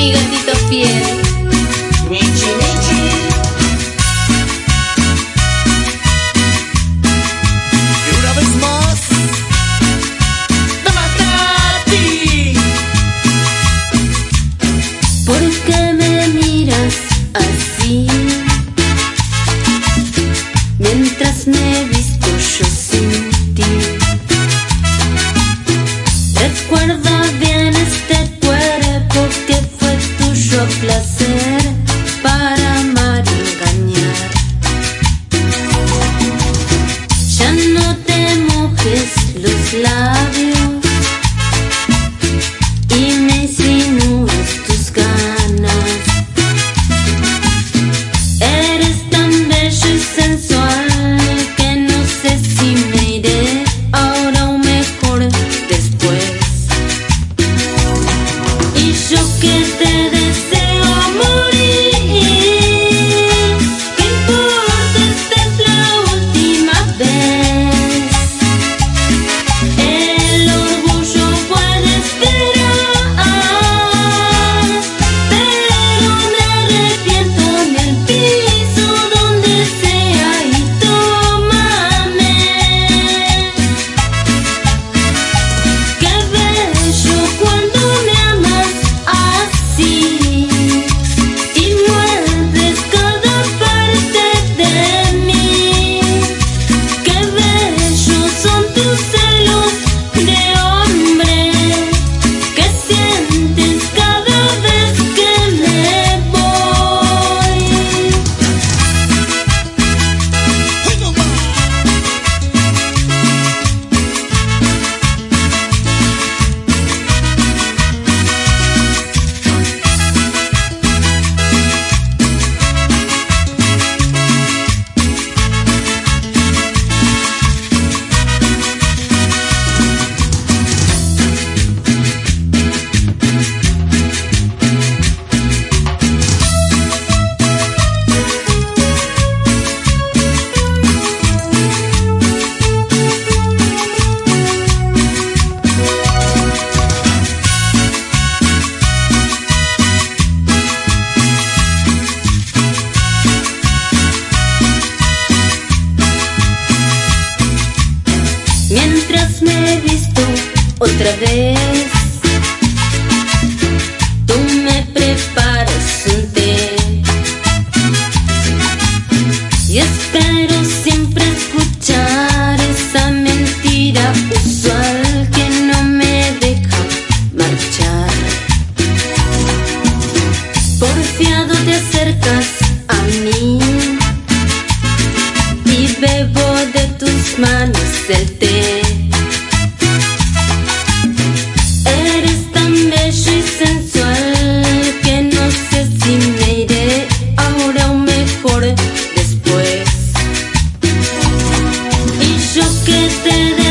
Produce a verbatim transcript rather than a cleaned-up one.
mi gatito fiel. Michi, Michi. Y una vez más, Damatati. ¿Por qué me miras así? Mientras me visto yo sin ti. Recuerda bien este cuerpo que fue tuyo a placer para amar y engañar. Ya no te mojes los labios y me insinúes tus ganas. Eres tan bello y sensual que no sé si me iré ahora o mejor después. Y yo que te deseo morir, ¿qué importa? Esta es la última vez. El orgullo puede esperar, pero me arrepiento en el piso donde sea y tómame. Qué bello cuando me amas así y muerdes cada parte de mí. Qué bellos son tus celos de hombre que sientes cada vez que me voy. Mientras me he visto otra vez, tú me preparas un té y espero siempre escuchar esa mentira usual que no me deja marchar. Porfiado te acercas a mí y bebo de tus manos el té. Eres tan bello y sensual que no sé si me iré ahora o mejor después. Y yo que te